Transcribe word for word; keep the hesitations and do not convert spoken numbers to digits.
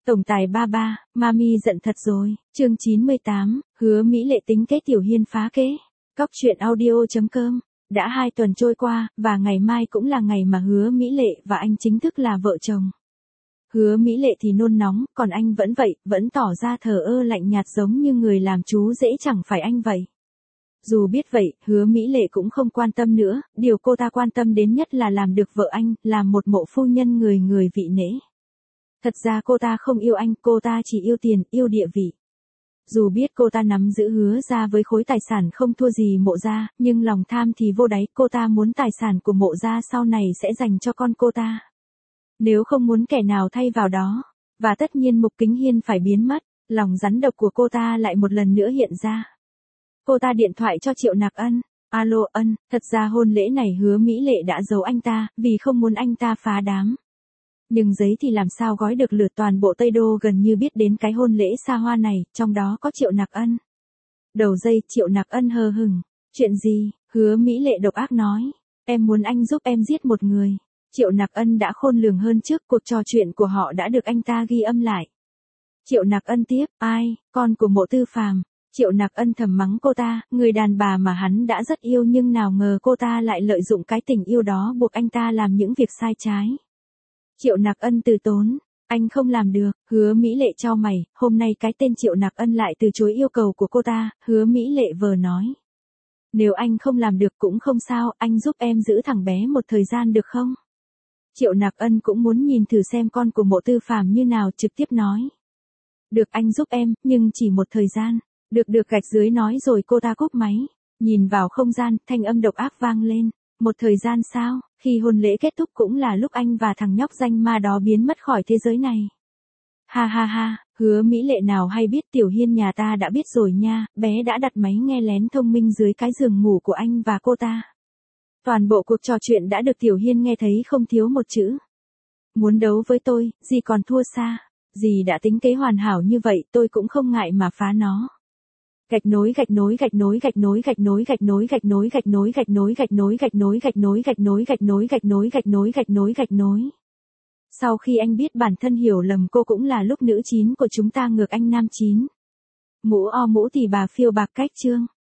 Tổng tài ba ba, Mami giận thật rồi. Chương chín mươi tám, Hứa Mỹ Lệ tính kế Tiểu Hiên phá kế. Cóc truyện audio chấm com. Đã hai tuần trôi qua, và ngày mai cũng là ngày mà Hứa Mỹ Lệ và anh chính thức là vợ chồng. Hứa Mỹ Lệ thì nôn nóng, còn anh vẫn vậy, vẫn tỏ ra thờ ơ lạnh nhạt giống như người làm chú rể chẳng phải anh vậy. Dù biết vậy, Hứa Mỹ Lệ cũng không quan tâm nữa, điều cô ta quan tâm đến nhất là làm được vợ anh, làm một mộ phu nhân người người vị nể. Thật ra cô ta không yêu anh, cô ta chỉ yêu tiền, yêu địa vị. Dù biết cô ta nắm giữ Hứa gia với khối tài sản không thua gì Mộ gia, nhưng lòng tham thì vô đáy, cô ta muốn tài sản của Mộ gia sau này sẽ dành cho con cô ta. Nếu không muốn kẻ nào thay vào đó, và tất nhiên Mục Kính Hiên phải biến mất, lòng rắn độc của cô ta lại một lần nữa hiện ra. Cô ta điện thoại cho Triệu Nặc Ân. Alo Ân, thật ra hôn lễ này Hứa Mỹ Lệ đã giấu anh ta, vì không muốn anh ta phá đám. Nhưng giấy thì làm sao gói được lượt, toàn bộ Tây Đô gần như biết đến cái hôn lễ xa hoa này, trong đó có Triệu Nặc Ân. Đầu dây Triệu Nặc Ân hờ hững. Chuyện gì? Hứa Mỹ Lệ độc ác nói. Em muốn anh giúp em giết một người. Triệu Nặc Ân đã khôn lường hơn trước, cuộc trò chuyện của họ đã được anh ta ghi âm lại. Triệu Nặc Ân tiếp, ai, con của Mộ Tư Phàm. Triệu Nặc Ân thầm mắng cô ta, người đàn bà mà hắn đã rất yêu nhưng nào ngờ cô ta lại lợi dụng cái tình yêu đó buộc anh ta làm những việc sai trái. Triệu Nặc Ân từ tốn, anh không làm được. Hứa Mỹ Lệ chau mày, hôm nay cái tên Triệu Nặc Ân lại từ chối yêu cầu của cô ta. Hứa Mỹ Lệ vờ nói, nếu anh không làm được cũng không sao, anh giúp em giữ thằng bé một thời gian được không? Triệu Nặc Ân cũng muốn nhìn thử xem con của Mộ Tư Phàm như nào, trực tiếp nói, được, anh giúp em, nhưng chỉ một thời gian. Được được gạch dưới nói rồi cô ta cúp máy. Nhìn vào không gian, thanh âm độc ác vang lên. Một thời gian sao? Khi hôn lễ kết thúc cũng là lúc anh và thằng nhóc danh ma đó biến mất khỏi thế giới này. Ha ha ha, Hứa Mỹ Lệ nào hay biết Tiểu Hiên nhà ta đã biết rồi nha, bé đã đặt máy nghe lén thông minh dưới cái giường ngủ của anh và cô ta. Toàn bộ cuộc trò chuyện đã được Tiểu Hiên nghe thấy không thiếu một chữ. Muốn đấu với tôi, dì còn thua xa. Dì đã tính kế hoàn hảo như vậy, tôi cũng không ngại mà phá nó. Gạch nối gạch nối gạch nối gạch nối gạch nối gạch nối gạch nối gạch nối gạch nối gạch nối gạch nối gạch nối gạch nối gạch nối gạch nối gạch nối gạch nối gạch nối. Sau khi anh biết bản thân hiểu lầm cô cũng là lúc nữ chín của chúng ta ngược anh nam chín. Mũ o mũ thì bà phiêu bạc cách chương.